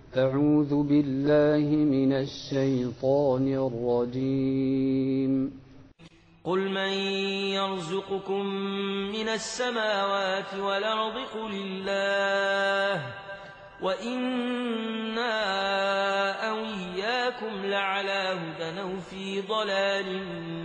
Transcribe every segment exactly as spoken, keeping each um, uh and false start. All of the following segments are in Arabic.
أعوذ بالله من الشيطان الرجيم. قل من يرزقكم من السماوات والأرض قل الله وإنا أو إياكم لعلى هدى أو في ضلال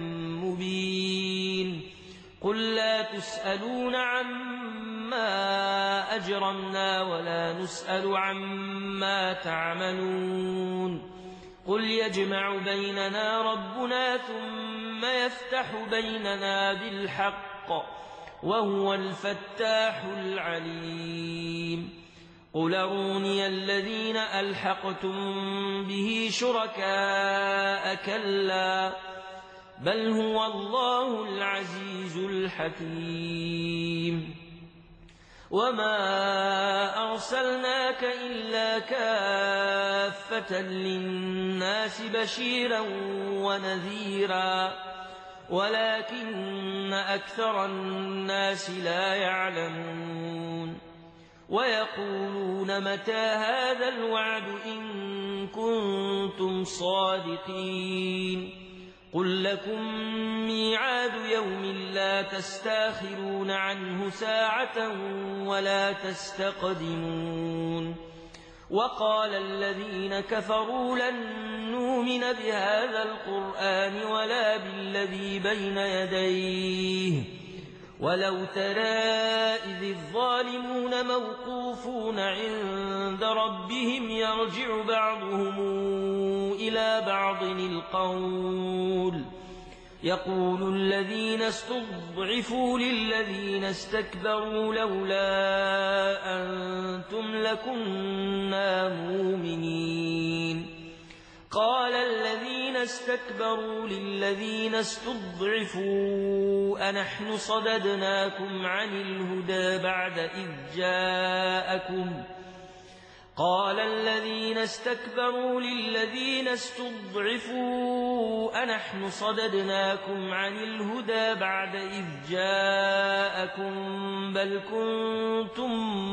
مبين. قل لا تسألون عما أجرمنا ولا نسأل عما تعملون. قل يجمع بيننا ربنا ثم يفتح بيننا بالحق وهو الفتاح العليم. قل أروني الذين ألحقتم به شركاء كلا بل هو الله العزيز الحكيم. وما أرسلناك إلا كافة للناس بشيرا ونذيرا ولكن أكثر الناس لا يعلمون. ويقولون متى هذا الوعد إن كنتم صادقين. قل لكم ميعاد يوم لا تستاخرون عنه ساعة ولا تستقدمون. وقال الذين كفروا لن نؤمن بهذا القرآن ولا بالذي بين يديه ولو ترى إذ الظالمون موقوفون عند ربهم يرجع بعضهم إلى بعض القول يقول الذين استضعفوا للذين استكبروا لولا أنتم لكنا مؤمنين. قال الذين استكبروا للذين استضعفوا أنحن صددناكم عن الهدى بعد إذ جاءكم قال الذين استكبروا للذين استضعفوا أنحن صددناكم عن الهدى بعد إذ جاءكم بل كنتم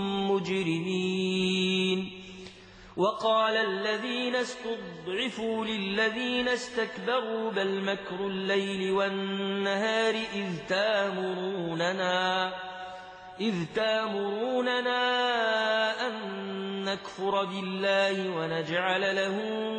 مجرمين. وقال الذين استضعفوا للذين استكبروا بل مكر الليل والنهار إذ تامروننا إذ تامروننا أن نكفر بالله ونجعل له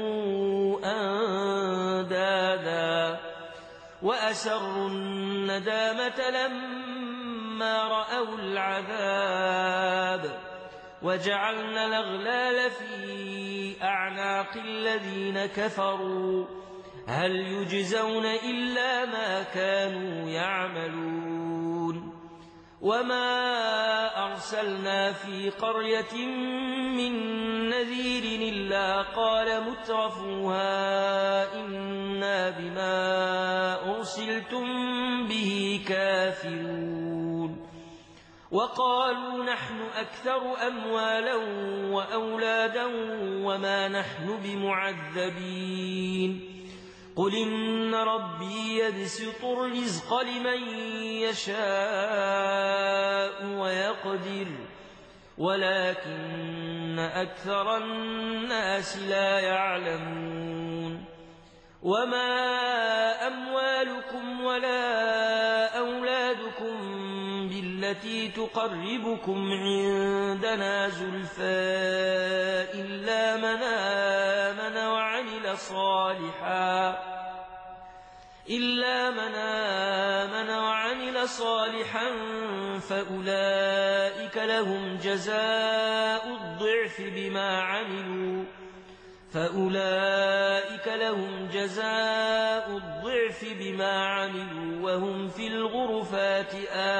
أندادا. وأسروا الندامة لما رأوا العذاب وجعلنا الأغلال في أعناق الذين كفروا هل يجزون إلا ما كانوا يعملون. وما أرسلنا في قرية من نذير إلا قال مترفوها إنا بما أرسلتم به كافرون. وقالوا نحن أكثر أموالا وأولادا وما نحن بمعذبين. قل إن ربي يبسط الرزق لمن يشاء ويقدر ولكن أكثر الناس لا يعلمون. وما أموالكم ولا أولادكم بالتي تقربكم عندنا زلفى إلا من آمن وعمل صالحا إلا من آمن وعمل صالحا فأولئك لهم جزاء الضعف بما عملوا فأولئك لهم جزاء الضعف بما عملوا وهم في الغرفات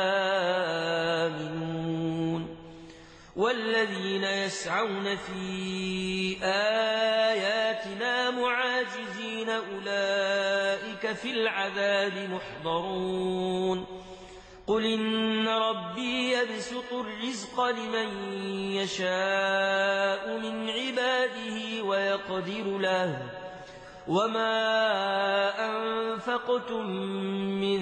آمنون. والذين يسعون في آياتنا معاجزين أولئك في العذاب محضرون. قل إن ربي يبسط الرزق لمن يشاء من عباده ويقدر له وما أنفقتم من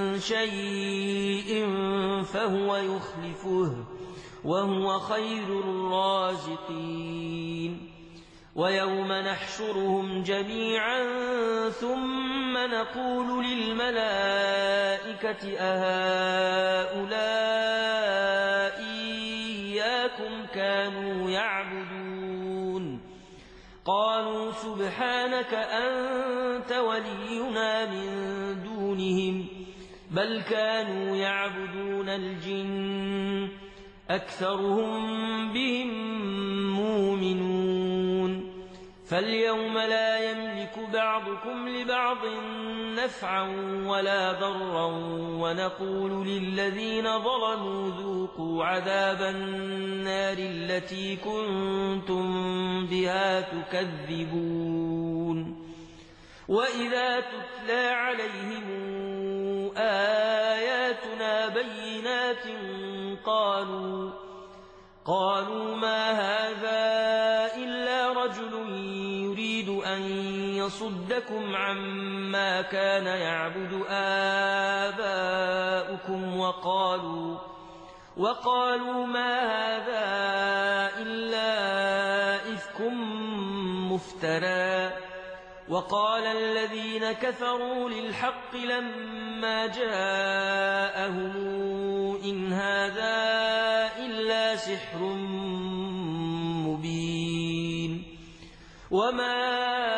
شيء فهو يخلفه وهو خير الرازقين. ويوم نحشرهم جميعا ثم نقول للملائكة أهؤلاء إياكم كانوا يعبدون قالوا سبحانك أنت ولينا من دونهم بل كانوا يعبدون الجن أكثرهم بهم مؤمنون فاليوم لا يملك بعضكم لبعض نفعا ولا ضرا ونقول للذين ظلموا ذوقوا عذاب النار التي كنتم بها تكذبون وإذا تتلى عليهم آياتنا بينات قالوا قالوا ما هذا إلا رجل يريد أن يصدكم عما كان يعبد آباؤكم وقالوا وقالوا ما هذا إلا إفك مفترى وقال الذين كفروا للحق لما جاءهم إن هذا إلا سحر مبين وما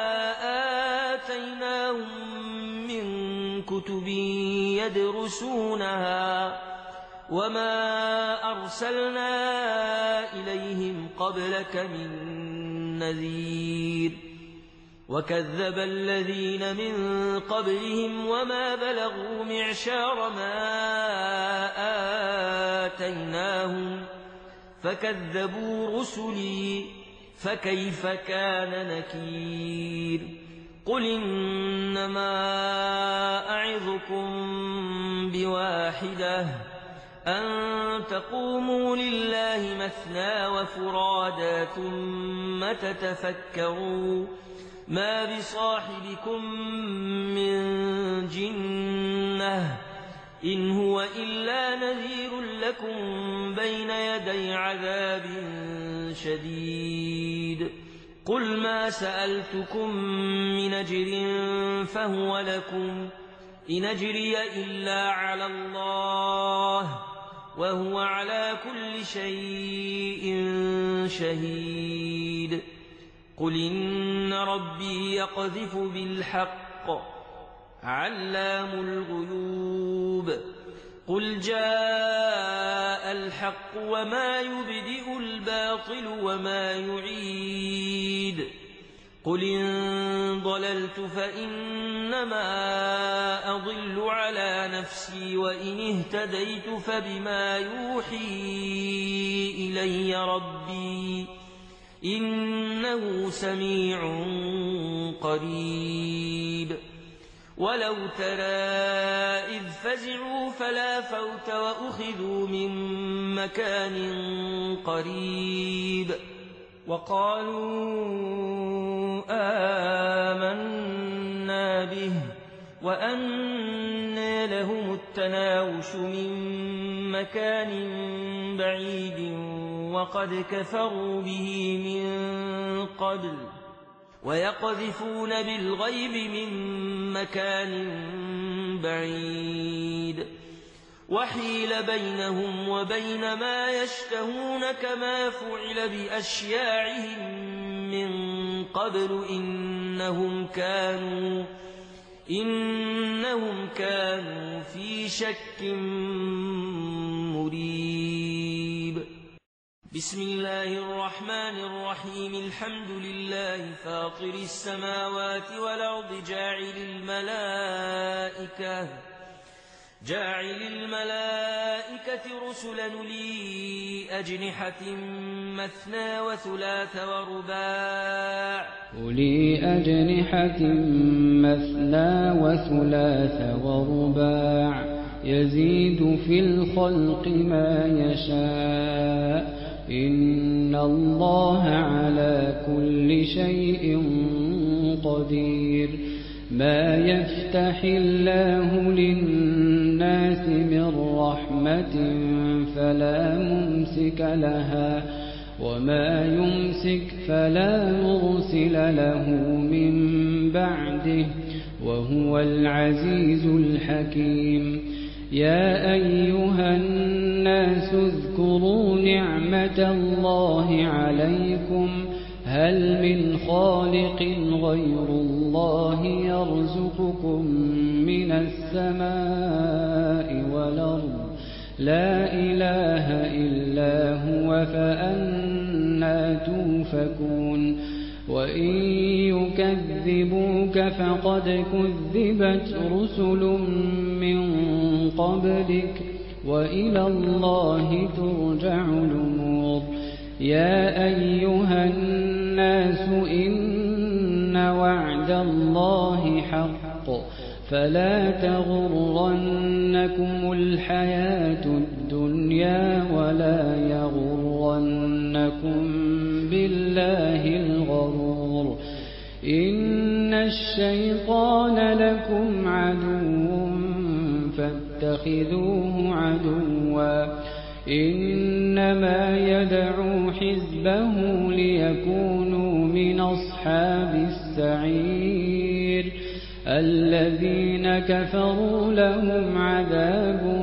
آتيناهم من كتب يدرسونها وما أرسلنا إليهم قبلك من نذير وكذب الذين من قبلهم وما بلغوا معشار ما آتيناهم فكذبوا رسلي فكيف كان نكير قل إنما أعظكم بواحدة أن تقوموا لله مثنى وفرادا ثم تتفكروا ما بصاحبكم من جنة إن هو إلا نذير لكم بين يدي عذاب شديد قل ما سألتكم من أجر فهو لكم إن أجري إلا على الله وهو على كل شيء شهيد قل إن ربي يقذف بالحق علام الغيوب قل جاء الحق وما يبدئ الباطل وما يعيد قل إن ضللت فإنما أضل على نفسي وإن اهتديت فبما يوحي إلي ربي إنه سميع قريب ولو ترى إذ فزعوا فلا فوت وأخذوا من مكان قريب وقالوا آمنا به وأنى لهم التناوش من مكان بعيد وقد كفروا به من قبل ويقذفون بالغيب من مكان بعيد وحيل بينهم وبين ما يشتهون كما فعل بأشياعهم من قبل إنهم كانوا إنهم كانوا في شك مريب بسم الله الرحمن الرحيم الحمد لله فاطر السماوات والأرض جاعل الملائكة جاعل الملائكة رسلا لي أجنحة مثنى وثلاث ورباع أولي أجنحة مثنى وثلاث ورباع يزيد في الخلق ما يشاء إن الله على كل شيء قدير ما يفتح الله للناس من رحمة فلا ممسك لها وما يمسك فلا مرسل له من بعده وهو العزيز الحكيم يا أيها الناس اذكروا نعمة الله عليكم هل من خالق غير الله يرزقكم من السماء والأرض لا إله إلا هو فأنى توفكون وإن يكذبوك فقد كذبت رسل من قبلك وإلى الله ترجع الأمور يا أيها الناس إن وعد الله حق فلا تغرنكم الحياة الدنيا ولا يغرنكم بالله الغرور إن الشيطان لكم عدو فاتخذوه عدوا إنما يدعو حزبه ليكونوا من أصحاب السعير الذين كفروا لهم عذاب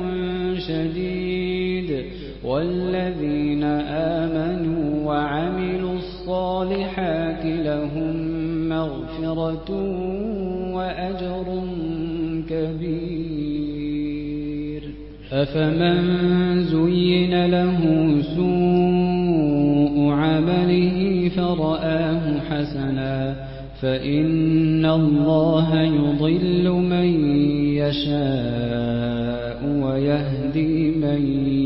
شديد والذين آمنوا وعملوا الصالحات لهم مغفرة وأجر كبير أفمن زين له سوء عمله فرآه حسنا فإن الله يضل من يشاء ويهدي من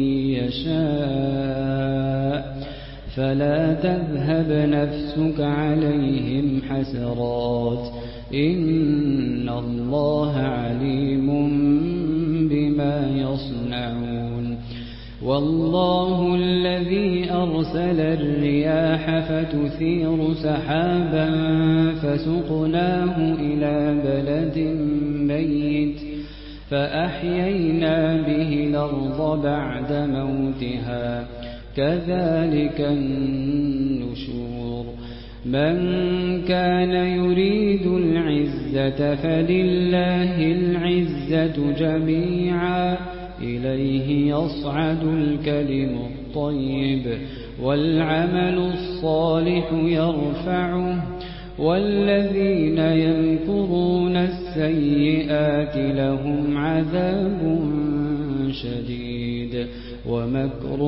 يشاء فلا تذهب نفسك عليهم حسرات إن الله عليم بما يصنعون والله الذي أرسل الرياح فتثير سحابا فسقناه إلى بلد ميت فأحيينا به الأرض بعد موتها كذلك النشور من كان يريد العزة فلله العزة جميعا إليه يصعد الكلم الطيب والعمل الصالح يرفعه والذين يمكرون السيئات لهم عذاب شديد ومكر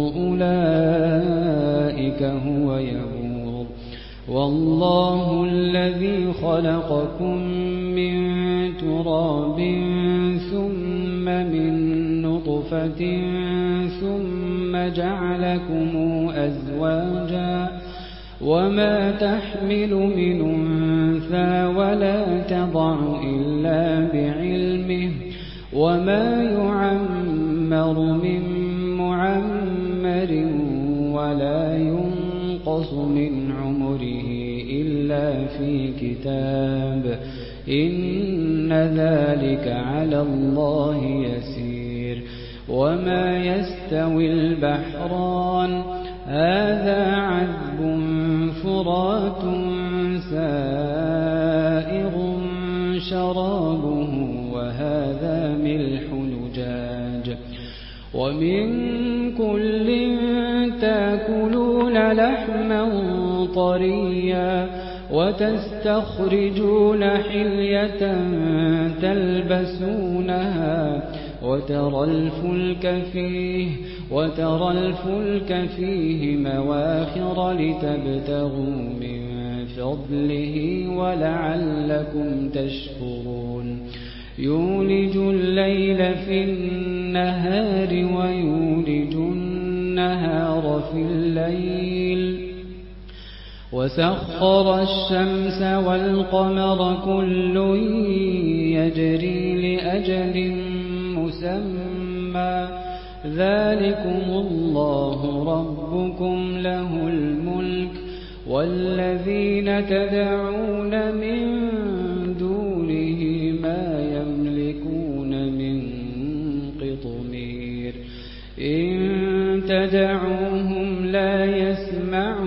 أولئك هو يبور والله الذي خلقكم من تراب ثم من نطفة ثم جعلكم أزواجا وما تحمل من أنثى ولا تضع إلا بعلمه وما يعمر من معمر ولا ينقص من عمره إلا في كتاب إن ذلك على الله يسير وما يستوي البحران هذا عذب فرات سائغ شرابه وهذا ملح نجاج ومن كل تاكلون لحما طريا وتستخرجون حلية تلبسونها وترى الفلك فيه وترى الفلك فيه مواخر لتبتغوا من فضله ولعلكم تشكرون يولج الليل في النهار ويولج النهار في الليل وسخر الشمس والقمر كل يجري لأجل مسمى ذلكم الله ربكم له الملك والذين تدعون من دونه ما يملكون من قطمير إن تدعوهم لا يسمعون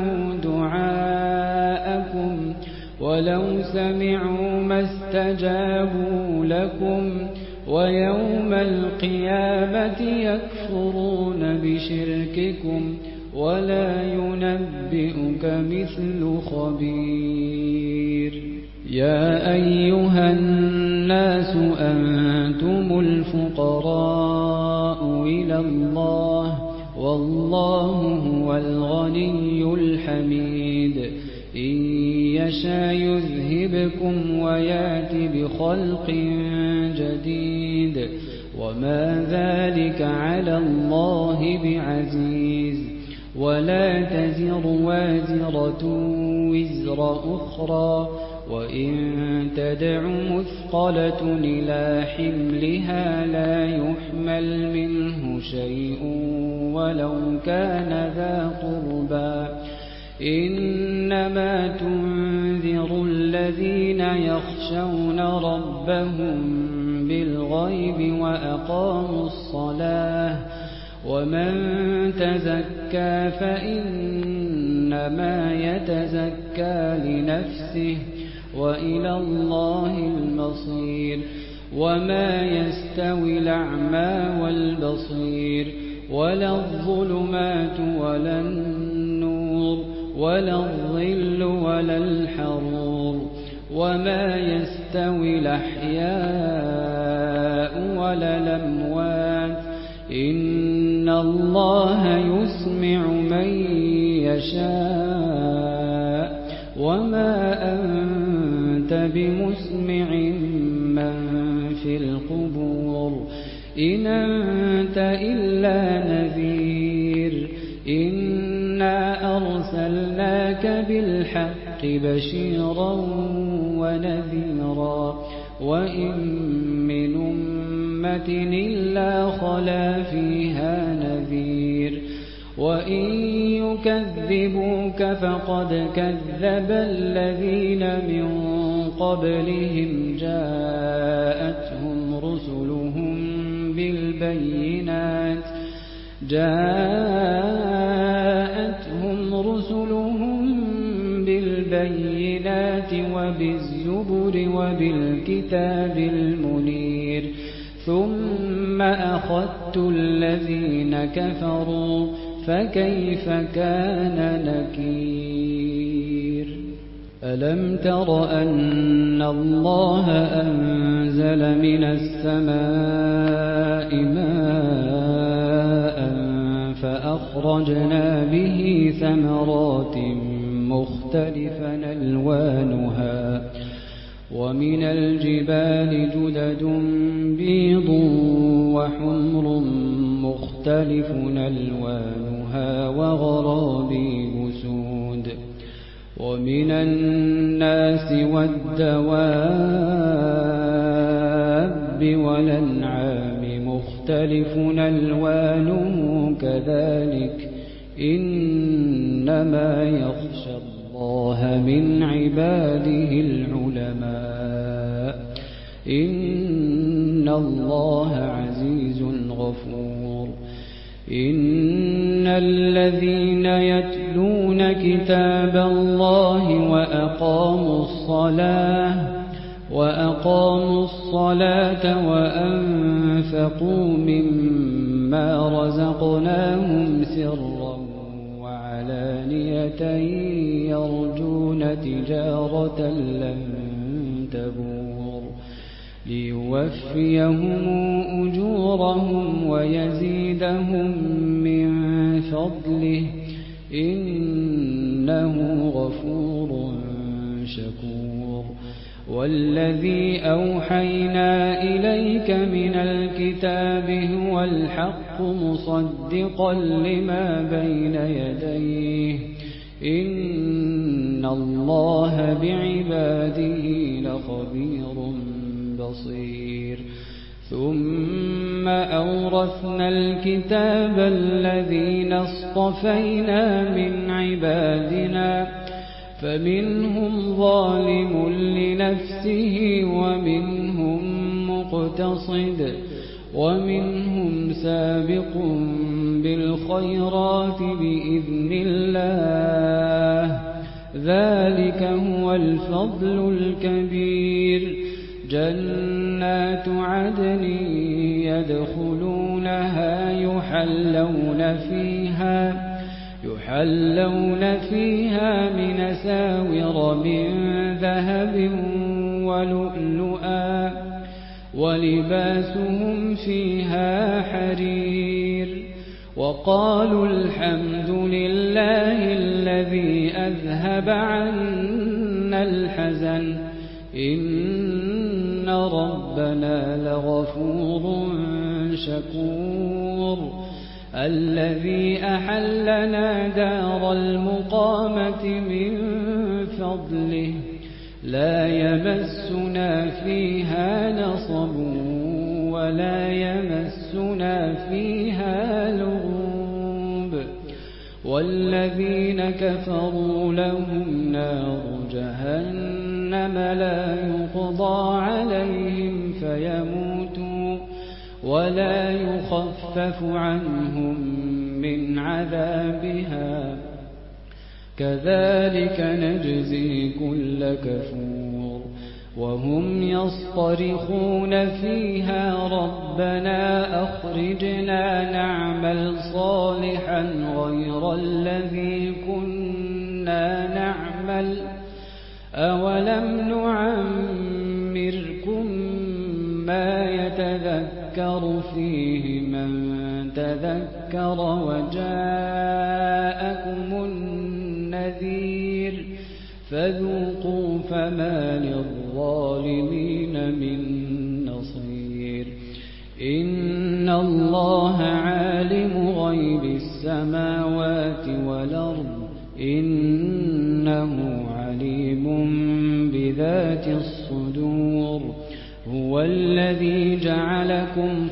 ولو سمعوا ما استجابوا لكم ويوم القيامة يكفرون بشرككم ولا ينبئك مثل خبير. يا أيها الناس أنتم الفقراء إلى الله والله هو الغني الحميد. إن يشاء يذهبكم ويأت بخلق جديد وما ذلك على الله بعزيز. ولا تزر وازرة وزر أخرى وإن تدع مثقلة إلى حملها لا يحمل منه شيء ولو كان ذا قربى. إنما تنذر الذين يخشون ربهم بالغيب وأقاموا الصلاة ومن تزكى فإنما يتزكى لنفسه وإلى الله المصير. وما يستوي الأعمى والبصير ولا الظلمات ولا النور ولا الظل ولا الحرور وما يستوي الأحياء ولا الأموات. إن الله يسمع من يشاء وما أنت بمسمع من في القبور. إن أنت إلا نذير. إنا أرسلناك بالحق بشيرا ونذيرا وإن من أمة إلا خلا فيها نذير. وإن يكذبوك فقد كذب الذين من قبلهم جاءتهم رسلهم بالبينات جاءتهم رسلهم بالبينات وبالزبر وبالكتاب المنير. ثم أخذت الذين كفروا فكيف كان نكير. ألم تر أن الله أنزل من السماء ماء فأخرجنا به ثمرات مختلفا ألوانها ومن الجبال جدد بيض وحمر مختلف ألوانها وغرابيب سود. ومن الناس والدواب والأنعام مختلف ألوانه كذلك إنما يخشى الله من عباده العلماء. إن الله عزيز غفور. إن الذين يتلون كتاب الله وأقاموا الصلاة وأقاموا الصلاة وأنفقوا مما رزقناهم سرا وعلانية يرجون تجارة لن تبور ليوفيهم أجورهم ويزيدهم من فضله إنه غفور شكور. والذي أوحينا إليك من الكتاب هو الحق مصدقا لما بين يديه إن الله بعباده لخبير بصير. ثم أورثنا الكتاب الذين اصطفينا من عبادنا فمنهم ظالم لنفسه ومنهم مقتصد ومنهم سابق بالخيرات بإذن الله ذلك هو الفضل الكبير. جنات عدن يدخلونها يحلون فيها يحلون فيها من أساور من ذهب ولؤلؤا ولباسهم فيها حرير. وقالوا الحمد لله الذي أذهب عنا الحزن إن ربنا لغفور شكور. الذي أحلنا دار المقامة من فضله لا يمسنا فيها نصب ولا يمسنا فيها لغوب. والذين كفروا لهم نار جهنم لا يقضى عليهم فيموتوا ولا يخفف عنهم من عذابها كذلك نجزي كل كفور. وهم يصطرخون فيها ربنا أخرجنا نعمل صالحا غير الذي كنا نعمل أولم نعمركم ما يتذكر فيه من تذكر وجاءكم النذير فذوقوا فما للظالمين من نصير. إن الله عالم غيب السماوات والأرض إنه عليم بذات الصدور. هو الذي جعلكم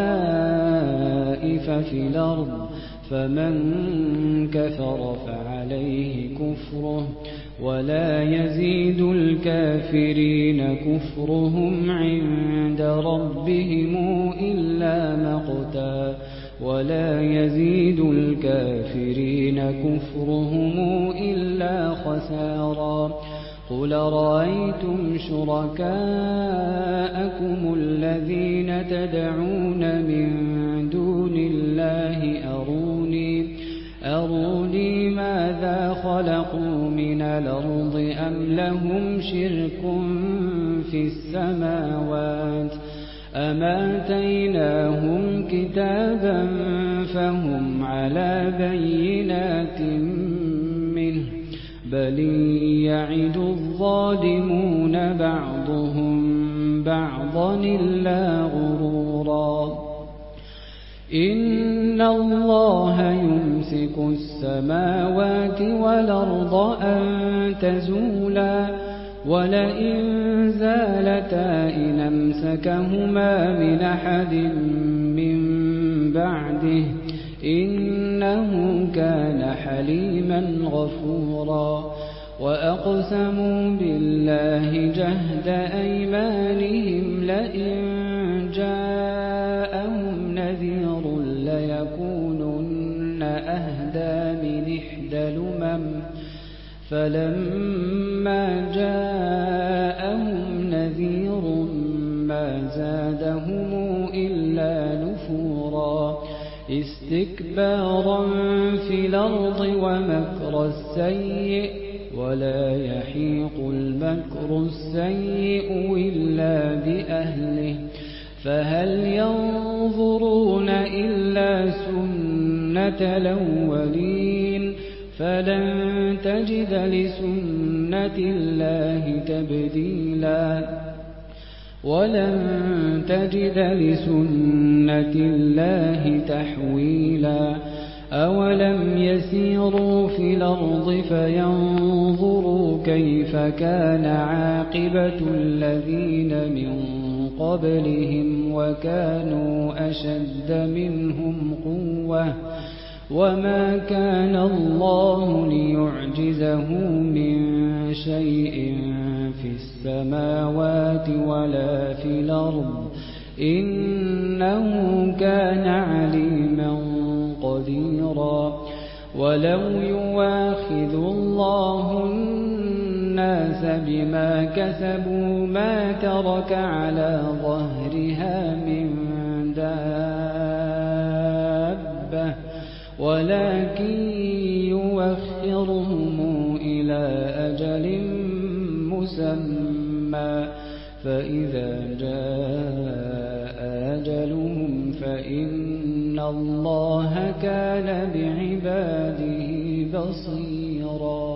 خلائف في الأرض فمن كفر فعليه كفره ولا يزيد الكافرين كفرهم عند ربهم إلا مقتا ولا يزيد الكافرين كفرهم إلا خسارا. قل رأيتم شركاءكم الذين تدعون من دون الله أروني أروني ماذا خلقوا من الأرض أم لهم شرك في السماوات أم آتيناهم كتابا فهم على بينات منه بل يعد الظالمون بعضهم بعضا إلا غرورا. إن الله يمسك السماوات والأرض أن تزولا ولئن زالتا إن أمسكهما من أحد من بعده إنه كان حليما غفورا. وأقسموا بالله جهد أيمانهم لئن جاءهم نذير ليكونن أهدى من إحدى الأمم فلما جاءهم نذير ما زادهم إلا نفورا استكبارا في الأرض ومكر السيء ولا يحيق المكر السيء إلا بأهله فهل ينظرون إلا سنة الأولين فلن تجد لسنة الله تبديلا ولن تجد لسنة الله تحويلا. أولم يسيروا في الأرض فينظروا كيف كان عاقبة الذين من قبلهم وكانوا أشد منهم قوة وما كان الله ليعجزه من شيء في السماوات ولا في الأرض إنه كان عليما قديرا. ولو يواخذ الله الناس بما كسبوا ما ترك على ظهرها من دابة ولكن يوخرهم إلى أجل مسمى فإذا جاء أجلهم فإن الله كان بعباده بصيرا.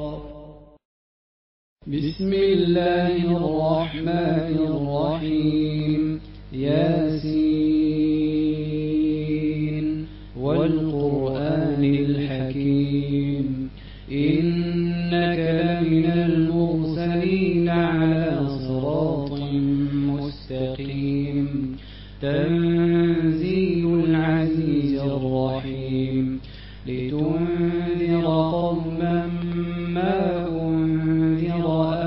بسم الله الرحمن الرحيم. ياسين والقرآن الحكيم إنك لمن المرسلين على صراط مستقيم تنزيل العزيز الرحيم لتنذر قوما ما أنذر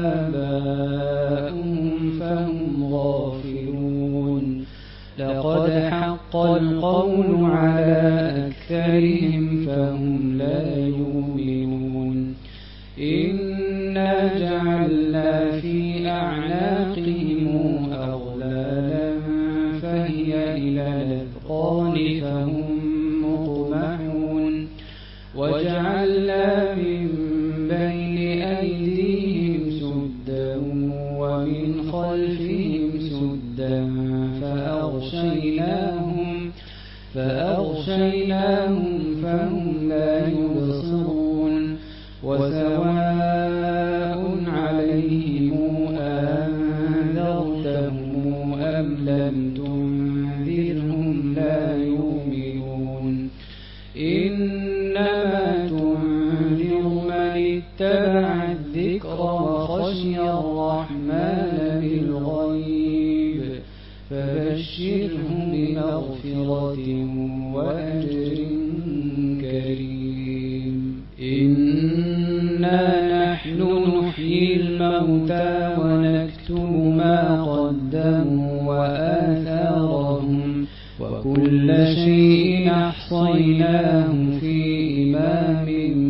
آباؤهم فهم غافلون لقد حق القول على أكثرهم فهم لا يؤمنون إنا جعلنا في أعناقهم أغلالا فهي إلى الأذقان فهم مقمحون وجعلنا من بين أيديهم سدا ومن خلفهم سدا فأغشيناهم فأغشيناهم فهم لا يبصرون وسواء عليهم أنذرتهم أم لم تنذرهم لا يؤمنون إنما تنذر من اتبع الذكر وخشي الرحمن بالغيب فبشرهم بمغفرة وأجر كريم. إنا نحن نحيي الموتى ونكتب ما قدموا وآثارهم وكل شيء أحصيناه في إمام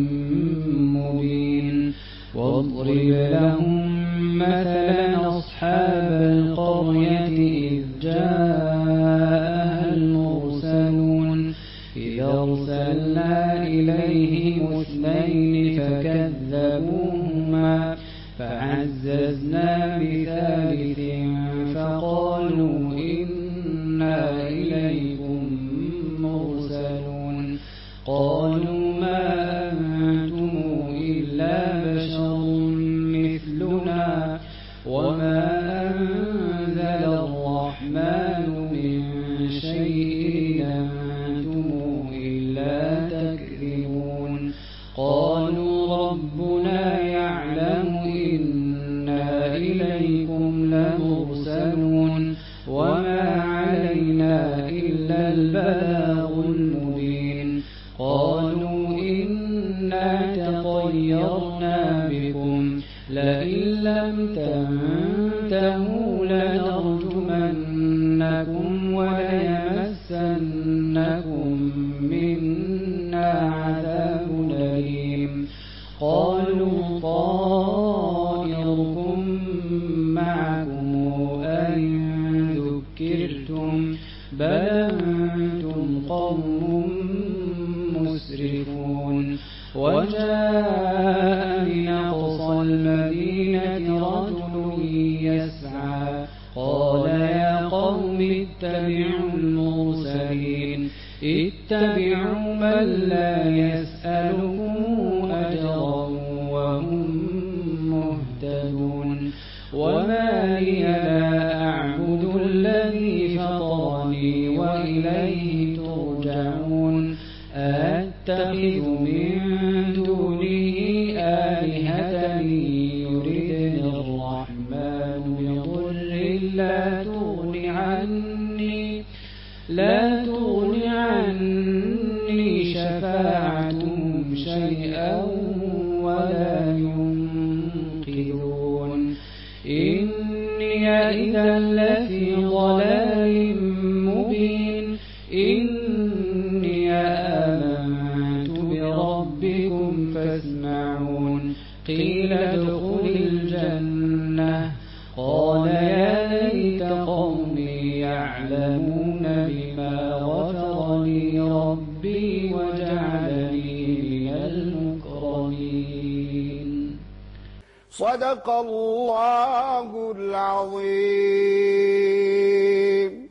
مبين واضرب لهم مثلا أصحاب القرية إذ جاءها المرسلون إذ أرسلنا إليهم اثنين فكذبوهما فعززنا بثالث فقالوا إنا إليكم مرسلون قالوا ما أنتم إلا بشر مثلنا وما أنزل الرحمن من شيء أنتم إلا تكذبون قالوا ربنا يعلم إنا إليكم لمرسلون وما علينا إلا البلاغ المبين قالوا إنا تطيرنا بكم لئن لم تنتهوا لنرجمنكم وليمسنكم منا عذاب أليم قالوا طائركم معكم أئن ذكرتم بل أنتم قوم مسرفون وجاء من أقصى المدينة رجل يسعى قال يا قوم اتبعوا المرسلين اتبعوا من لا يسألكم أجرا وهم مهتدون وما لي لا أعبد الذي فطرني وإليه ترجعون أتخذ من دونه آلهة يردني الرحمن بضر لا تغن عني لا تغن عني شفاعتهم شيئا ولا ينقذون إني إذا لفي ضلال مبين إني آمنت بربكم يعلمون بما غفر لي ربي وجعلني من المكرمين. صدق الله العظيم.